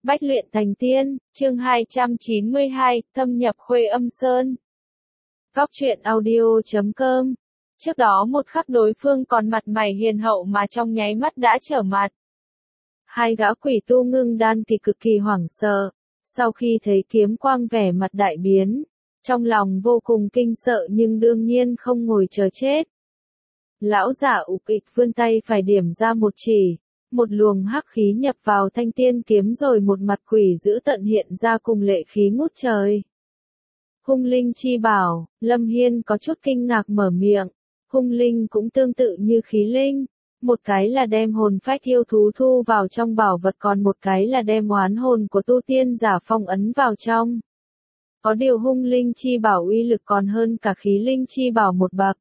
Bách luyện thành tiên, chương 292, thâm nhập Khuê Âm Sơn. Góc truyện audio.com. Trước đó một khắc đối phương còn mặt mày hiền hậu mà trong nháy mắt đã trở mặt. Hai gã quỷ tu ngưng đan thì cực kỳ hoảng sợ, sau khi thấy kiếm quang vẻ mặt đại biến, trong lòng vô cùng kinh sợ nhưng đương nhiên không ngồi chờ chết. Lão giả ục ịch vươn tay phải điểm ra một chỉ. Một luồng hắc khí nhập vào thanh tiên kiếm rồi một mặt quỷ dữ tận hiện ra cùng lệ khí ngút trời. Hung linh chi bảo, Lâm Hiên có chút kinh ngạc mở miệng. Hung linh cũng tương tự như khí linh. Một cái là đem hồn phách yêu thú thu vào trong bảo vật, còn một cái là đem oán hồn của tu tiên giả phong ấn vào trong. Có điều hung linh chi bảo uy lực còn hơn cả khí linh chi bảo một bậc.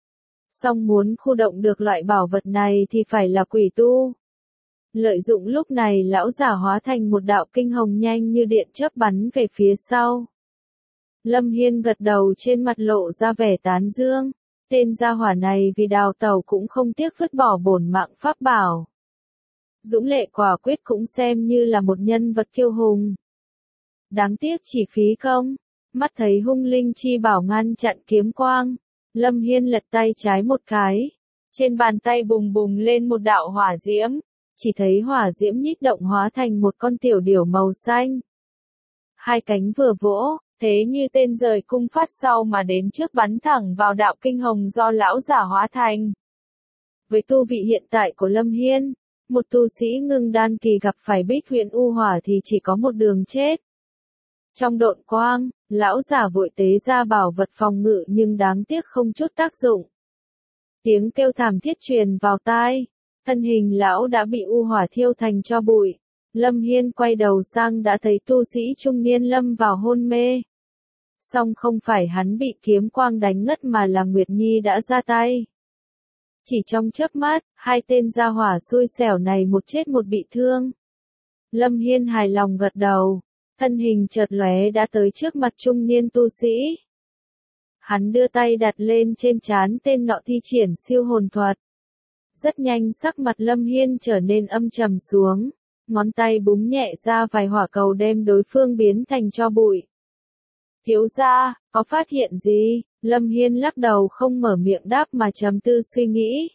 Song muốn khu động được loại bảo vật này thì phải là quỷ tu. Lợi dụng lúc này lão giả hóa thành một đạo kinh hồng nhanh như điện chớp bắn về phía sau. Lâm Hiên gật đầu, trên mặt lộ ra vẻ tán dương. Tên gia hỏa này vì đào tẩu cũng không tiếc vứt bỏ bổn mạng pháp bảo. Dũng lệ quả quyết cũng xem như là một nhân vật kiêu hùng. Đáng tiếc chỉ phí công. Mắt thấy hung linh chi bảo ngăn chặn kiếm quang, Lâm Hiên lật tay trái một cái. Trên bàn tay bùng bùng lên một đạo hỏa diễm. Chỉ thấy hỏa diễm nhích động hóa thành một con tiểu điểu màu xanh. Hai cánh vừa vỗ, thế như tên rời cung phát sau mà đến trước bắn thẳng vào đạo kinh hồng do lão giả hóa thành. Với tu vị hiện tại của Lâm Hiên, một tu sĩ ngưng đan kỳ gặp phải Bích Huyền U Hỏa thì chỉ có một đường chết. Trong độn quang, lão giả vội tế ra bảo vật phòng ngự nhưng đáng tiếc không chút tác dụng. Tiếng kêu thảm thiết truyền vào tai. Thân hình lão đã bị u hỏa thiêu thành tro bụi. Lâm Hiên quay đầu sang đã thấy tu sĩ trung niên lâm vào hôn mê. Song không phải hắn bị kiếm quang đánh ngất mà là Nguyệt Nhi đã ra tay. Chỉ trong chớp mắt, hai tên gia hỏa xui xẻo này một chết một bị thương. Lâm Hiên hài lòng gật đầu, thân hình chợt lóe đã tới trước mặt trung niên tu sĩ. Hắn đưa tay đặt lên trên trán tên nọ thi triển siêu hồn thuật. Rất nhanh sắc mặt Lâm Hiên trở nên âm trầm xuống, ngón tay búng nhẹ ra vài hỏa cầu đem đối phương biến thành tro bụi. Thiếu gia, có phát hiện gì? Lâm Hiên lắc đầu không mở miệng đáp mà trầm tư suy nghĩ.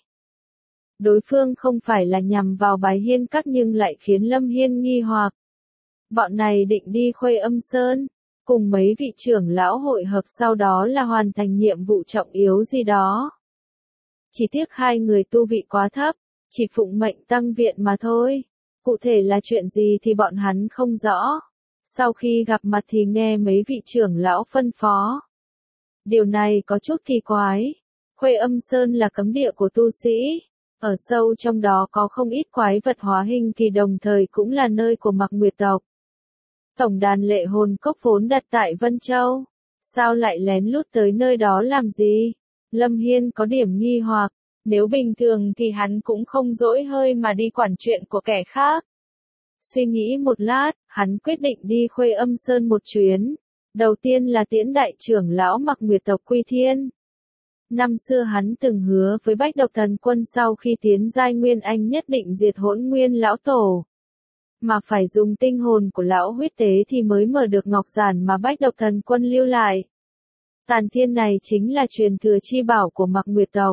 Đối phương không phải là nhằm vào Bái Hiên Các nhưng lại khiến Lâm Hiên nghi hoặc. Bọn này định đi Khuê Âm Sơn, cùng mấy vị trưởng lão hội hợp sau đó là hoàn thành nhiệm vụ trọng yếu gì đó. Chỉ tiếc hai người tu vị quá thấp, chỉ phụng mệnh tăng viện mà thôi. Cụ thể là chuyện gì thì bọn hắn không rõ. Sau khi gặp mặt thì nghe mấy vị trưởng lão phân phó. Điều này có chút kỳ quái. Khuê Âm Sơn là cấm địa của tu sĩ. Ở sâu trong đó có không ít quái vật hóa hình kỳ, đồng thời cũng là nơi của Mặc Nguyệt tộc. Tổng đàn lệ hồn cốc vốn đặt tại Vân Châu. Sao lại lén lút tới nơi đó làm gì? Lâm Hiên có điểm nghi hoặc, nếu bình thường thì hắn cũng không dỗi hơi mà đi quản chuyện của kẻ khác. Suy nghĩ một lát, hắn quyết định đi Khuê Âm Sơn một chuyến. Đầu tiên là tiễn đại trưởng lão Mặc Nguyệt tộc Quy Thiên. Năm xưa hắn từng hứa với Bách Độc Thần Quân sau khi tiến giai Nguyên Anh nhất định diệt Hỗn Nguyên lão tổ. Mà phải dùng tinh hồn của lão huyết tế thì mới mở được ngọc giản mà Bách Độc Thần Quân lưu lại. Tàn thiên này chính là truyền thừa chi bảo của Mặc Nguyệt tộc.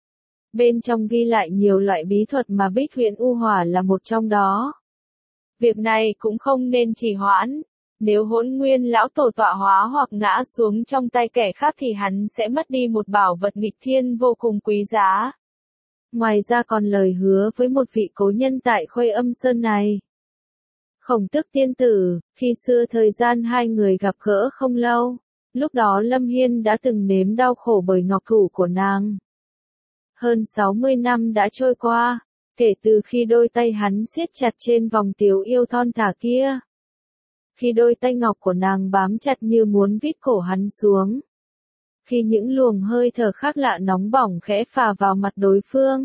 Bên trong ghi lại nhiều loại bí thuật mà Bích Huyền U Hỏa là một trong đó. Việc này cũng không nên trì hoãn. Nếu Hỗn Nguyên lão tổ tọa hóa hoặc ngã xuống trong tay kẻ khác thì hắn sẽ mất đi một bảo vật nghịch thiên vô cùng quý giá. Ngoài ra còn lời hứa với một vị cố nhân tại Khuê Âm Sơn này. Khổng Tước tiên tử, khi xưa thời gian hai người gặp gỡ không lâu. Lúc đó Lâm Hiên đã từng nếm đau khổ bởi ngọc thủ của nàng. Hơn 60 năm đã trôi qua, kể từ khi đôi tay hắn siết chặt trên vòng tiểu yêu thon thả kia. Khi đôi tay ngọc của nàng bám chặt như muốn vít cổ hắn xuống. Khi những luồng hơi thở khác lạ nóng bỏng khẽ phả vào mặt đối phương.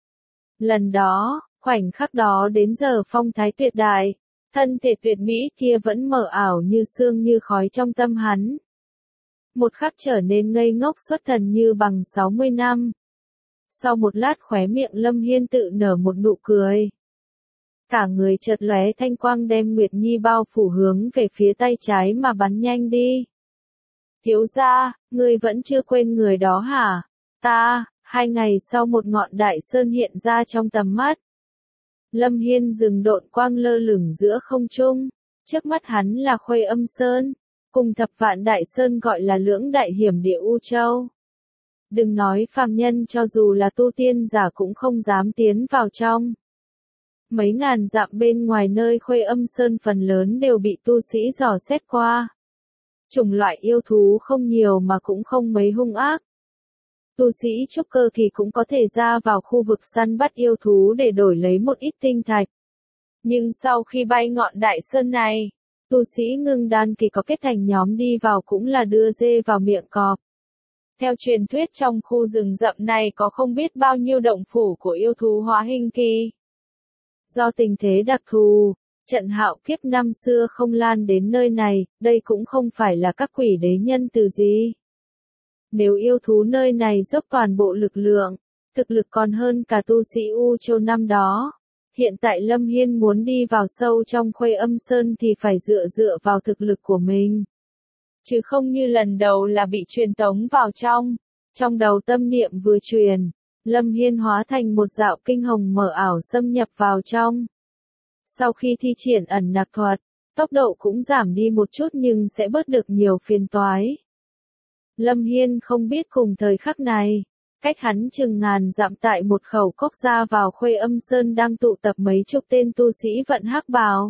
Lần đó, khoảnh khắc đó đến giờ phong thái tuyệt đại, thân thể tuyệt mỹ kia vẫn mờ ảo như sương như khói trong tâm hắn. Một khắc trở nên ngây ngốc xuất thần như bằng 60 năm. Sau một lát khóe miệng Lâm Hiên tự nở một nụ cười. Cả người chợt lóe thanh quang đem Nguyệt Nhi bao phủ hướng về phía tay trái mà bắn nhanh đi. Thiếu gia, ngươi vẫn chưa quên người đó hả? Ta, 2 ngày sau một ngọn đại sơn hiện ra trong tầm mắt. Lâm Hiên dừng độn quang lơ lửng giữa không trung, trước mắt hắn là Khuê Âm Sơn, cùng Thập Vạn Đại Sơn gọi là lưỡng đại hiểm địa U Châu. Đừng nói phàm nhân, cho dù là tu tiên giả cũng không dám tiến vào trong. Mấy ngàn dặm bên ngoài nơi Khuê Âm Sơn phần lớn đều bị tu sĩ dò xét qua. Chủng loại yêu thú không nhiều mà cũng không mấy hung ác. Tu sĩ trúc cơ kỳ cũng có thể ra vào khu vực săn bắt yêu thú để đổi lấy một ít tinh thạch. Nhưng sau khi bay ngọn đại sơn này, tu sĩ ngưng đan kỳ có kết thành nhóm đi vào cũng là đưa dê vào miệng cọp. Theo truyền thuyết trong khu rừng rậm này có không biết bao nhiêu động phủ của yêu thú hóa hình kỳ. Do tình thế đặc thù, trận hạo kiếp năm xưa không lan đến nơi này, đây cũng không phải là các quỷ đế nhân từ gì. Nếu yêu thú nơi này dốc toàn bộ lực lượng, thực lực còn hơn cả tu sĩ U Châu năm đó. Hiện tại Lâm Hiên muốn đi vào sâu trong Khuê Âm Sơn thì phải dựa vào thực lực của mình. Chứ không như lần đầu là bị truyền tống vào trong. Trong đầu tâm niệm vừa truyền, Lâm Hiên hóa thành một dạo kinh hồng mở ảo xâm nhập vào trong. Sau khi thi triển ẩn nặc thuật, tốc độ cũng giảm đi một chút nhưng sẽ bớt được nhiều phiền toái. Lâm Hiên không biết cùng thời khắc này, cách hắn chừng ngàn dặm tại một khẩu cốc ra vào Khuê Âm Sơn đang tụ tập mấy chục tên tu sĩ vận hắc bào.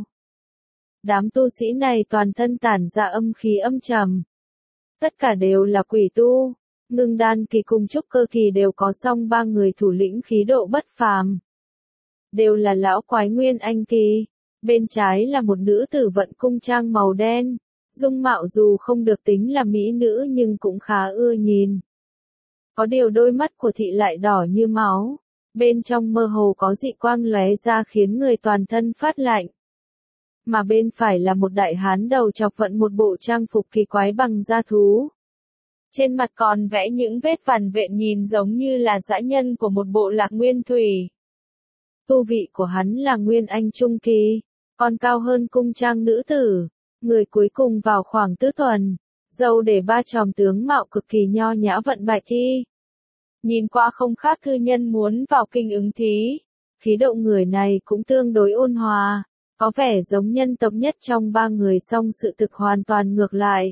Đám tu sĩ này toàn thân tản ra âm khí âm trầm. Tất cả đều là quỷ tu, ngưng đan kỳ cùng trúc cơ kỳ đều có song 3 người thủ lĩnh khí độ bất phàm. Đều là lão quái nguyên anh kỳ, bên trái là một nữ tử vận cung trang màu đen. Dung mạo dù không được tính là mỹ nữ nhưng cũng khá ưa nhìn. Có điều đôi mắt của thị lại đỏ như máu, bên trong mơ hồ có dị quang lóe ra khiến người toàn thân phát lạnh. Mà bên phải là một đại hán đầu chọc vận một bộ trang phục kỳ quái bằng da thú. Trên mặt còn vẽ những vết vằn vện nhìn giống như là dã nhân của một bộ lạc nguyên thủy. Tu vị của hắn là nguyên anh trung kỳ, còn cao hơn cung trang nữ tử. Người cuối cùng vào khoảng tứ tuần, dâu để 3 chòm tướng mạo cực kỳ nho nhã vận bạch thi. Nhìn qua không khác thư nhân muốn vào kinh ứng thí. Khí độ người này cũng tương đối ôn hòa, có vẻ giống nhân tộc nhất trong 3 người song sự thực hoàn toàn ngược lại.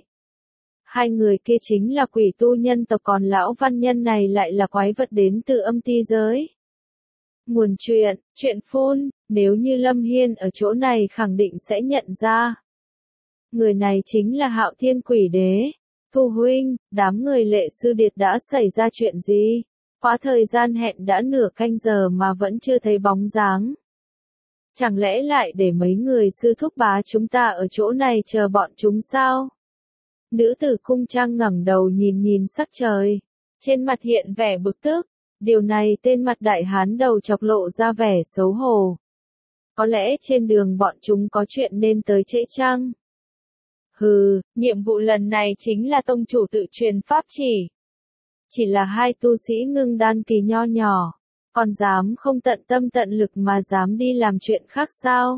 2 người kia chính là quỷ tu nhân tộc còn lão văn nhân này lại là quái vật đến từ âm ti giới. Nguồn chuyện phun, nếu như Lâm Hiên ở chỗ này khẳng định sẽ nhận ra. Người này chính là Hạo Thiên Quỷ Đế. Thu huynh, đám người Lệ Sư Điệt đã xảy ra chuyện gì? Quá thời gian hẹn đã nửa canh giờ mà vẫn chưa thấy bóng dáng. Chẳng lẽ lại để mấy người sư thúc bá chúng ta ở chỗ này chờ bọn chúng sao? Nữ tử cung trang ngẩng đầu nhìn sắc trời. Trên mặt hiện vẻ bực tức. Điều này tên mặt đại hán đầu chọc lộ ra vẻ xấu hổ. Có lẽ trên đường bọn chúng có chuyện nên tới trễ chăng? Hừ, nhiệm vụ lần này chính là tông chủ tự truyền pháp chỉ. Chỉ là 2 tu sĩ ngưng đan kỳ nho nhỏ, còn dám không tận tâm tận lực mà dám đi làm chuyện khác sao?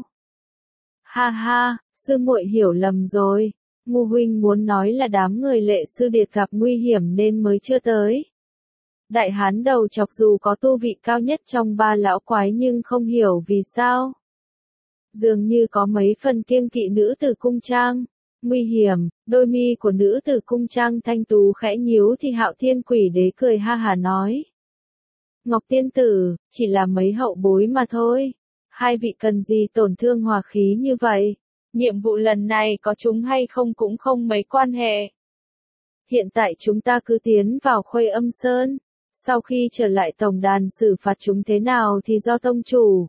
Ha ha, sư muội hiểu lầm rồi. Ngu huynh muốn nói là đám người Lệ Sư Điệt gặp nguy hiểm nên mới chưa tới. Đại hán đầu chọc dù có tu vị cao nhất trong 3 lão quái nhưng không hiểu vì sao. Dường như có mấy phần kiêng kỵ nữ tử cung trang. Nguy hiểm, đôi mi của nữ tử cung trang thanh tú khẽ nhíu thì Hạo Thiên Quỷ Đế cười ha hả nói. Ngọc tiên tử, chỉ là mấy hậu bối mà thôi. 2 vị cần gì tổn thương hòa khí như vậy? Nhiệm vụ lần này có chúng hay không cũng không mấy quan hệ. Hiện tại chúng ta cứ tiến vào Khuê Âm Sơn. Sau khi trở lại tổng đàn xử phạt chúng thế nào thì do tông chủ.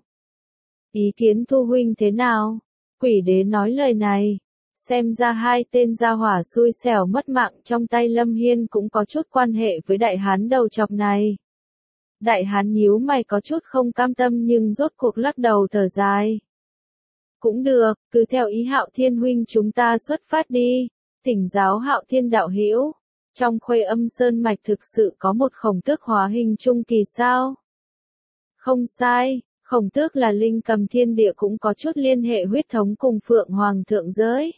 Ý kiến Thu huynh thế nào? Quỷ Đế nói lời này. Xem ra 2 tên gia hỏa xui xẻo mất mạng trong tay Lâm Hiên cũng có chút quan hệ với đại hán đầu chọc này. Đại hán nhíu mày có chút không cam tâm nhưng rốt cuộc lắc đầu thở dài. Cũng được, cứ theo ý Hạo Thiên huynh chúng ta xuất phát đi. Thỉnh giáo Hạo Thiên đạo hữu. Trong Khuê Âm Sơn mạch thực sự có một khổng tước hóa hình trung kỳ sao? Không sai, Khổng Tước là linh cầm thiên địa cũng có chút liên hệ huyết thống cùng Phượng Hoàng thượng giới.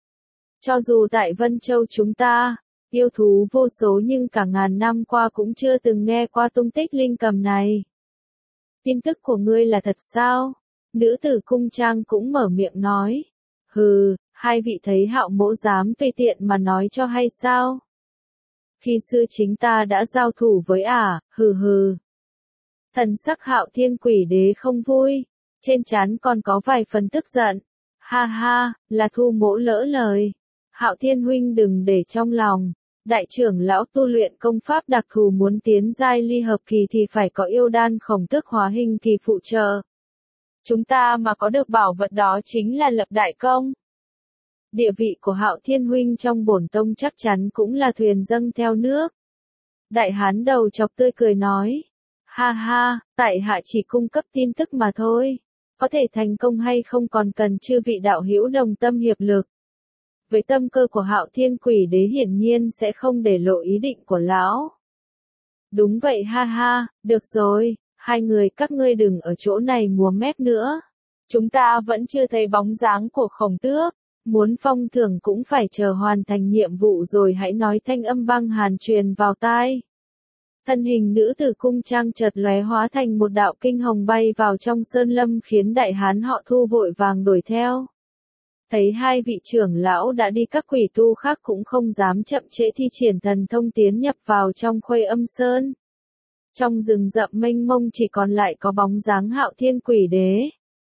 Cho dù tại Vân Châu chúng ta, yêu thú vô số nhưng cả ngàn năm qua cũng chưa từng nghe qua tung tích linh cầm này. Tin tức của ngươi là thật sao? Nữ tử cung trang cũng mở miệng nói. Hừ, hai vị thấy Hạo mỗ dám tùy tiện mà nói cho hay sao? Khi xưa chính ta đã giao thủ với hừ hừ. Thần sắc Hạo Thiên Quỷ Đế không vui, trên trán còn có vài phần tức giận. Ha ha, là Thu mỗ lỡ lời. Hạo Thiên huynh đừng để trong lòng. Đại trưởng lão tu luyện công pháp đặc thù muốn tiến giai ly hợp kỳ thì phải có yêu đan Khổng Tước hóa hình kỳ phụ trợ. Chúng ta mà có được bảo vật đó chính là lập đại công. Địa vị của Hạo Thiên huynh trong bổn tông chắc chắn cũng là thuyền dâng theo nước. Đại hán đầu chọc tươi cười nói. Ha ha, tại hạ chỉ cung cấp tin tức mà thôi. Có thể thành công hay không còn cần chư vị đạo hữu đồng tâm hiệp lực. Với tâm cơ của Hạo Thiên Quỷ Đế hiển nhiên sẽ không để lộ ý định của lão. Đúng vậy ha ha, được rồi, hai người các ngươi đừng ở chỗ này múa mép nữa. Chúng ta vẫn chưa thấy bóng dáng của Khổng Tước. Muốn phong thưởng cũng phải chờ hoàn thành nhiệm vụ rồi hãy nói, thanh âm băng hàn truyền vào tai. Thân hình nữ tử cung trang chợt lóe hóa thành một đạo kinh hồng bay vào trong sơn lâm khiến đại hán họ Thu vội vàng đuổi theo. Thấy hai vị trưởng lão đã đi, các quỷ tu khác cũng không dám chậm trễ thi triển thần thông tiến nhập vào trong Khuê Âm Sơn. Trong rừng rậm mênh mông chỉ còn lại có bóng dáng Hạo Thiên Quỷ Đế.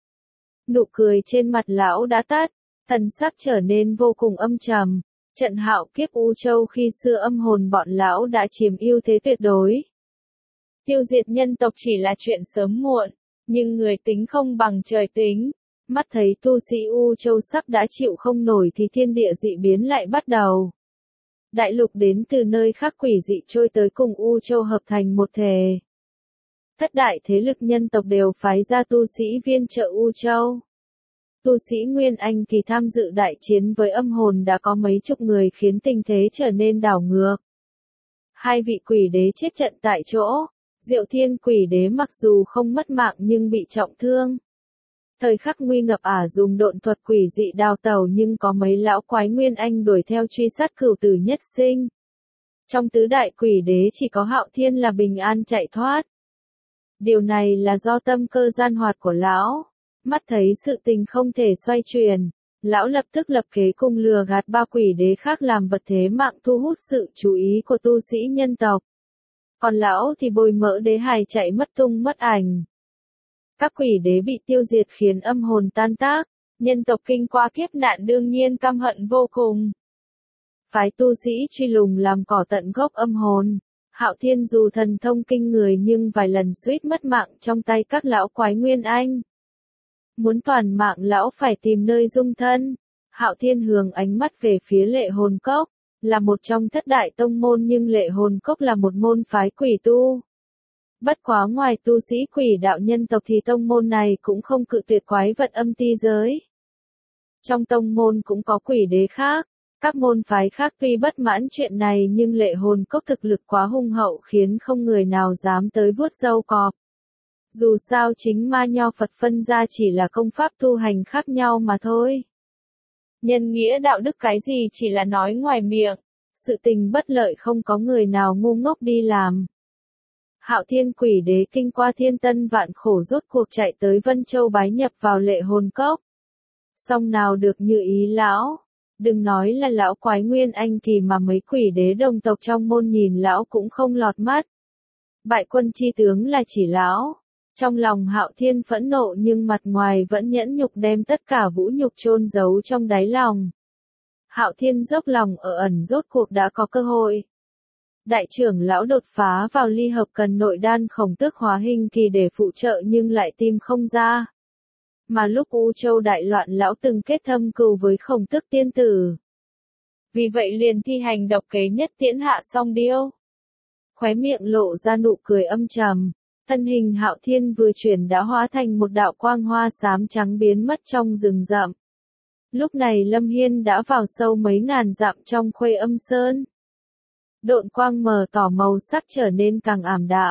Nụ cười trên mặt lão đã tắt, thần sắc trở nên vô cùng âm trầm. Trận hạo kiếp U Châu khi xưa âm hồn bọn lão đã chiếm ưu thế tuyệt đối. Tiêu diệt nhân tộc chỉ là chuyện sớm muộn, nhưng người tính không bằng trời tính. Mắt thấy tu sĩ U Châu sắp đã chịu không nổi thì thiên địa dị biến lại bắt đầu. Đại lục đến từ nơi khác quỷ dị trôi tới cùng U Châu hợp thành một thể. Thất đại thế lực nhân tộc đều phái ra tu sĩ viên trợ U Châu. Tu sĩ Nguyên Anh thì tham dự đại chiến với âm hồn đã có mấy chục người khiến tình thế trở nên đảo ngược. Hai vị quỷ đế chết trận tại chỗ. Diệu Thiên Quỷ Đế mặc dù không mất mạng nhưng bị trọng thương. Thời khắc nguy ngập dùng độn thuật quỷ dị đào tẩu nhưng có mấy lão quái Nguyên Anh đuổi theo truy sát cửu tử nhất sinh. Trong tứ đại quỷ đế chỉ có Hạo Thiên là bình an chạy thoát. Điều này là do tâm cơ gian hoạt của lão. Mắt thấy sự tình không thể xoay chuyển, lão lập tức lập kế cùng lừa gạt ba quỷ đế khác làm vật thế mạng thu hút sự chú ý của tu sĩ nhân tộc. Còn lão thì bồi mỡ đế hài chạy mất tung mất ảnh. Các quỷ đế bị tiêu diệt khiến âm hồn tan tác, nhân tộc kinh qua kiếp nạn đương nhiên căm hận vô cùng. Phái tu sĩ truy lùng làm cỏ tận gốc âm hồn. Hạo Thiên dù thần thông kinh người nhưng vài lần suýt mất mạng trong tay các lão quái Nguyên Anh. Muốn toàn mạng lão phải tìm nơi dung thân. Hạo Thiên hướng ánh mắt về phía Lệ Hồn Cốc, là một trong thất đại tông môn nhưng Lệ Hồn Cốc là một môn phái quỷ tu. Bất quá ngoài tu sĩ quỷ đạo nhân tộc thì tông môn này cũng không cự tuyệt quái vật âm ti giới. Trong tông môn cũng có quỷ đế khác, các môn phái khác tuy bất mãn chuyện này nhưng Lệ Hồn Cốc thực lực quá hung hậu khiến không người nào dám tới vuốt râu cọp. Dù sao chính ma nho Phật phân ra chỉ là công pháp tu hành khác nhau mà thôi. Nhân nghĩa đạo đức cái gì chỉ là nói ngoài miệng, sự tình bất lợi không có người nào ngu ngốc đi làm. Hạo Thiên Quỷ Đế kinh qua thiên tân vạn khổ rốt cuộc chạy tới Vân Châu bái nhập vào Lệ Hồn Cốc. Song nào được như ý lão, đừng nói là lão quái Nguyên Anh thì mà mấy quỷ đế đồng tộc trong môn nhìn lão cũng không lọt mắt. Bại quân chi tướng là chỉ lão. Trong lòng Hạo Thiên phẫn nộ nhưng mặt ngoài vẫn nhẫn nhục đem tất cả vũ nhục chôn giấu trong đáy lòng. Hạo Thiên dốc lòng ở ẩn rốt cuộc đã có cơ hội. Đại trưởng lão đột phá vào ly hợp cần nội đan Khổng Tước hóa hình kỳ để phụ trợ nhưng lại tìm không ra. Mà lúc U Châu đại loạn lão từng kết thâm cừu với Khổng Tước tiên tử. Vì vậy liền thi hành độc kế nhất tiễn hạ song điêu. Khóe miệng lộ ra nụ cười âm trầm. Thân hình Hạo Thiên vừa chuyển đã hóa thành một đạo quang hoa xám trắng biến mất trong rừng rậm. Lúc này Lâm Hiên đã vào sâu mấy ngàn dặm trong Khuê Âm Sơn. Độn quang mờ tỏ màu sắc trở nên càng ảm đạm.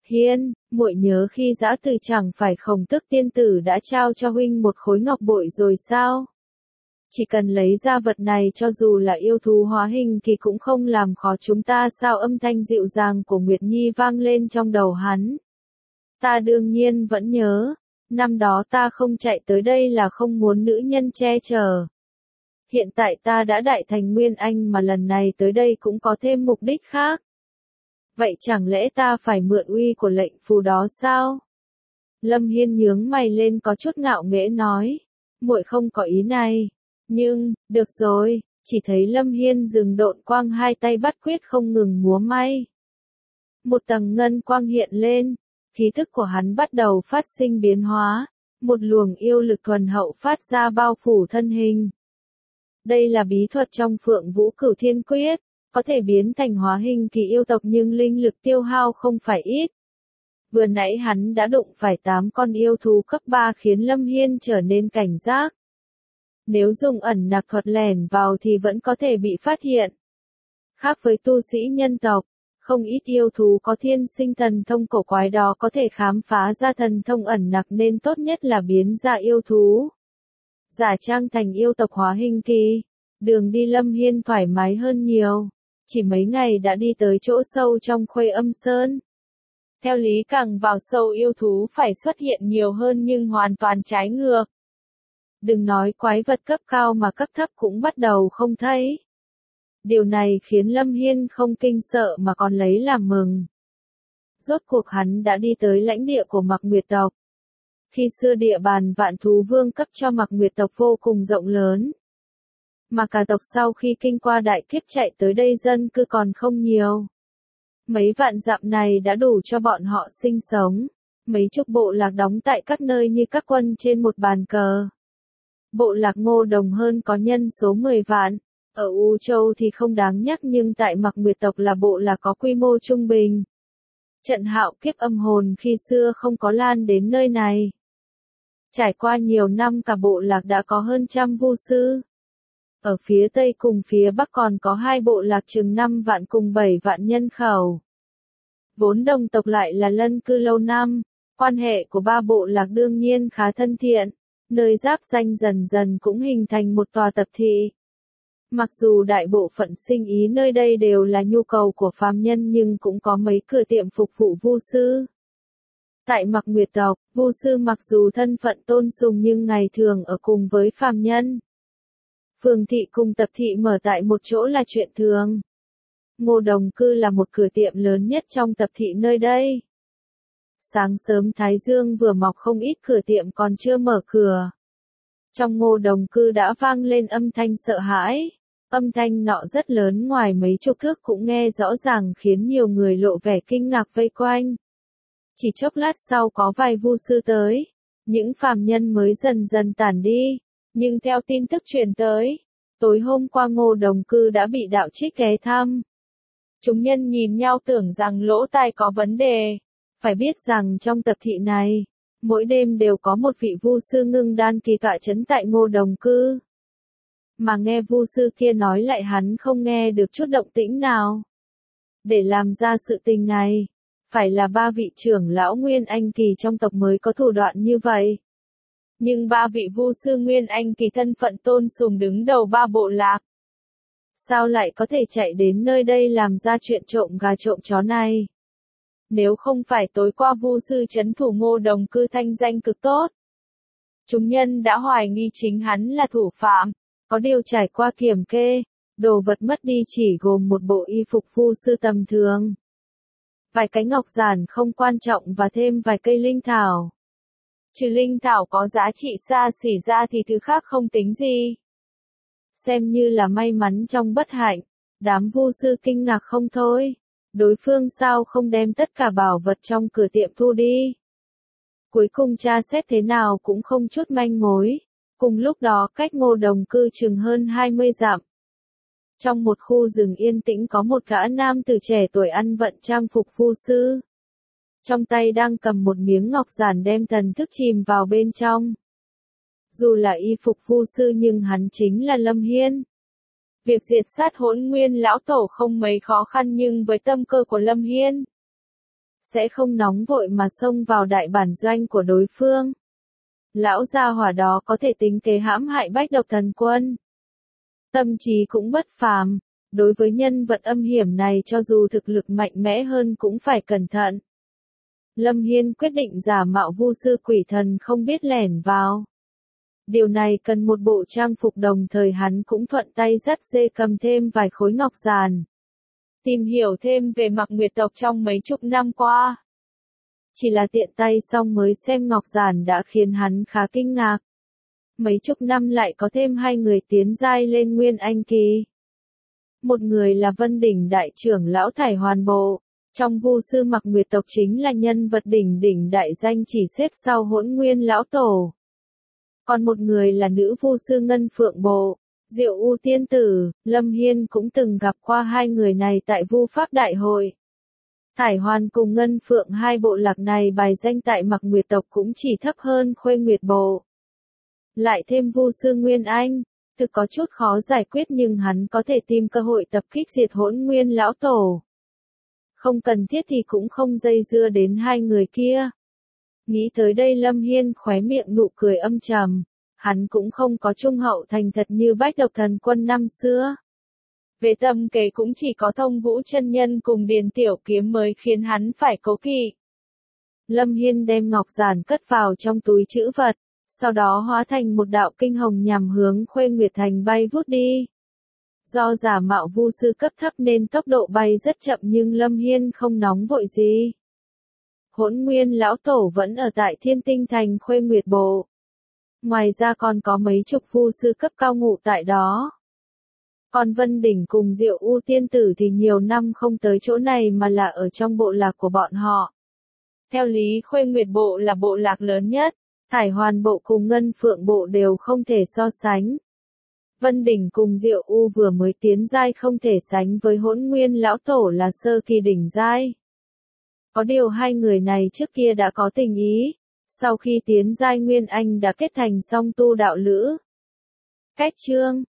Hiên, muội nhớ khi Dã Từ chẳng phải Khổng Tước tiên tử đã trao cho huynh một khối ngọc bội rồi sao? Chỉ cần lấy ra vật này cho dù là yêu thú hóa hình thì cũng không làm khó chúng ta sao? Âm thanh dịu dàng của Nguyệt Nhi vang lên trong đầu hắn. Ta đương nhiên vẫn nhớ, năm đó ta không chạy tới đây là không muốn nữ nhân che chở. Hiện tại ta đã đại thành Nguyên Anh mà lần này tới đây cũng có thêm mục đích khác. Vậy chẳng lẽ ta phải mượn uy của lệnh phù đó sao? Lâm Hiên nhướng mày lên có chút ngạo nghễ nói, muội không có ý này. Nhưng, được rồi, chỉ thấy Lâm Hiên dừng độn quang hai tay bắt quyết không ngừng múa may. Một tầng ngân quang hiện lên, khí thức của hắn bắt đầu phát sinh biến hóa, một luồng yêu lực thuần hậu phát ra bao phủ thân hình. Đây là bí thuật trong Phượng Vũ Cửu Thiên Quyết, có thể biến thành hóa hình kỳ yêu tộc nhưng linh lực tiêu hao không phải ít. Vừa nãy hắn đã đụng phải 8 con yêu thú cấp 3 khiến Lâm Hiên trở nên cảnh giác. Nếu dùng ẩn nặc thuật lẻn vào thì vẫn có thể bị phát hiện. Khác với tu sĩ nhân tộc, không ít yêu thú có thiên sinh thần thông cổ quái đó có thể khám phá ra thần thông ẩn nặc nên tốt nhất là biến ra yêu thú. Giả trang thành yêu tộc hóa hình kỳ, đường đi Lâm Hiên thoải mái hơn nhiều, chỉ mấy ngày đã đi tới chỗ sâu trong Khuê Âm Sơn. Theo lý càng vào sâu yêu thú phải xuất hiện nhiều hơn nhưng hoàn toàn trái ngược. Đừng nói quái vật cấp cao mà cấp thấp cũng bắt đầu không thấy. Điều này khiến Lâm Hiên không kinh sợ mà còn lấy làm mừng. Rốt cuộc hắn đã đi tới lãnh địa của Mạc Nguyệt tộc. Khi xưa địa bàn Vạn Thú Vương cấp cho Mạc Nguyệt tộc vô cùng rộng lớn. Mà cả tộc sau khi kinh qua đại kiếp chạy tới đây dân cư còn không nhiều. Mấy vạn dặm này đã đủ cho bọn họ sinh sống. Mấy chục bộ lạc đóng tại các nơi như các quân trên một bàn cờ. Bộ lạc Ngô Đồng hơn có nhân số 10 vạn. Ở U Châu thì không đáng nhắc nhưng tại Mạc Nguyệt tộc là bộ lạc có quy mô trung bình. Trận hạo kiếp âm hồn khi xưa không có lan đến nơi này. Trải qua nhiều năm cả bộ lạc đã có hơn 100 vu sư. Ở phía Tây cùng phía Bắc còn có 2 bộ lạc chừng 5 vạn cùng 7 vạn nhân khẩu. Vốn đồng tộc lại là lân cư lâu năm, quan hệ của 3 bộ lạc đương nhiên khá thân thiện, nơi giáp danh dần dần cũng hình thành một tòa tập thị. Mặc dù đại bộ phận sinh ý nơi đây đều là nhu cầu của phàm nhân nhưng cũng có mấy cửa tiệm phục vụ vu sư. Tại Mạc Nguyệt tộc, vu sư mặc dù thân phận tôn sùng nhưng ngày thường ở cùng với phàm nhân. Phường thị cùng tập thị mở tại một chỗ là chuyện thường. Ngô Đồng Cư là một cửa tiệm lớn nhất trong tập thị nơi đây. Sáng sớm Thái Dương vừa mọc không ít cửa tiệm còn chưa mở cửa. Trong Ngô Đồng Cư đã vang lên âm thanh sợ hãi. Âm thanh nọ rất lớn ngoài mấy chục thước cũng nghe rõ ràng khiến nhiều người lộ vẻ kinh ngạc vây quanh. Chỉ chốc lát sau có vài vu sư tới. Những phàm nhân mới dần dần tản đi. Nhưng theo tin tức truyền tới, tối hôm qua Ngô Đồng Cư đã bị đạo trích ghé thăm. Chúng nhân nhìn nhau tưởng rằng lỗ tai có vấn đề. Phải biết rằng trong tập thị này, mỗi đêm đều có một vị vu sư ngưng đan kỳ tọa trấn tại Ngô Đồng Cư. Mà nghe vu sư kia nói lại hắn không nghe được chút động tĩnh nào. Để làm ra sự tình này, phải là 3 vị trưởng lão Nguyên Anh kỳ trong tộc mới có thủ đoạn như vậy. Nhưng 3 vị vu sư Nguyên Anh kỳ thân phận tôn sùng đứng đầu 3 bộ lạc. Sao lại có thể chạy đến nơi đây làm ra chuyện trộm gà trộm chó này? Nếu không phải tối qua vu sư trấn thủ Ngô Đồng Cư thanh danh cực tốt. Chúng nhân đã hoài nghi chính hắn là thủ phạm. Có điều trải qua kiểm kê, đồ vật mất đi chỉ gồm một bộ y phục vu sư tầm thường. Vài cái ngọc giản không quan trọng và thêm vài cây linh thảo. Trừ linh thảo có giá trị xa xỉ ra thì thứ khác không tính gì. Xem như là may mắn trong bất hạnh, đám vu sư kinh ngạc không thôi. Đối phương sao không đem tất cả bảo vật trong cửa tiệm thu đi. Cuối cùng tra xét thế nào cũng không chút manh mối. Cùng lúc đó cách Ngô Đồng Cư chừng hơn 20 dặm. Trong một khu rừng yên tĩnh có một gã nam tử trẻ tuổi ăn vận trang phục vu sư. Trong tay đang cầm một miếng ngọc giản đem thần thức chìm vào bên trong. Dù là y phục vu sư nhưng hắn chính là Lâm Hiên. Việc diệt sát Hỗn Nguyên lão tổ không mấy khó khăn nhưng với tâm cơ của Lâm Hiên, sẽ không nóng vội mà xông vào đại bản doanh của đối phương. Lão gia hỏa đó có thể tính kế hãm hại Bách Độc Thần Quân. Tâm trí cũng bất phàm, đối với nhân vật âm hiểm này cho dù thực lực mạnh mẽ hơn cũng phải cẩn thận. Lâm Hiên quyết định giả mạo vu sư quỷ thần không biết lẻn vào. Điều này cần một bộ trang phục, đồng thời hắn cũng thuận tay dắt dê cầm thêm vài khối ngọc giản. Tìm hiểu thêm về Mạc Nguyệt tộc trong mấy chục năm qua. Chỉ là tiện tay xong mới xem ngọc giản đã khiến hắn khá kinh ngạc. Mấy chục năm lại có thêm 2 người tiến giai lên Nguyên Anh kỳ. Một người là Vân Đỉnh đại trưởng lão Thải Hoàn Bộ, trong vu sư Mạc Nguyệt tộc chính là nhân vật đỉnh đại danh, chỉ xếp sau Hỗn Nguyên lão tổ. Còn một người là nữ vu sư Ngân Phượng Bộ, Diệu U tiên tử. Lâm Hiên cũng từng gặp qua 2 người này tại Vu Pháp Đại hội. Thải Hoàn cùng Ngân Phượng, 2 bộ lạc này bài danh tại Mạc Nguyệt tộc cũng chỉ thấp hơn Khuê Nguyệt Bộ. Lại thêm vu sư Nguyên Anh, thực có chút khó giải quyết, nhưng hắn có thể tìm cơ hội tập kích diệt Hỗn Nguyên lão tổ. Không cần thiết thì cũng không dây dưa đến 2 người kia. Nghĩ tới đây Lâm Hiên khóe miệng nụ cười âm trầm. Hắn cũng không có trung hậu thành thật như Bách Độc Thần Quân năm xưa. Về tâm kế cũng chỉ có Thông Vũ chân nhân cùng Điền Tiểu Kiếm mới khiến hắn phải cố kỵ. Lâm Hiên đem ngọc giản cất vào trong túi trữ vật, sau đó hóa thành một đạo kinh hồng nhằm hướng Khuê Nguyệt Thành bay vút đi. Do giả mạo vu sư cấp thấp nên tốc độ bay rất chậm, nhưng Lâm Hiên không nóng vội gì. Hỗn Nguyên lão tổ vẫn ở tại Thiên Tinh Thành Khuê Nguyệt Bộ. Ngoài ra còn có mấy chục vu sư cấp cao ngụ tại đó. Còn Vân Đỉnh cùng Diệu U tiên tử thì nhiều năm không tới chỗ này mà là ở trong bộ lạc của bọn họ. Theo lý Khuê Nguyệt Bộ là bộ lạc lớn nhất, Thải Hoàn Bộ cùng Ngân Phượng Bộ đều không thể so sánh. Vân Đỉnh cùng Diệu U vừa mới tiến giai không thể sánh với Hỗn Nguyên lão tổ là sơ kỳ đỉnh giai. Có điều 2 người này trước kia đã có tình ý, sau khi tiến giai Nguyên Anh đã kết thành song tu đạo lữ. Cách chương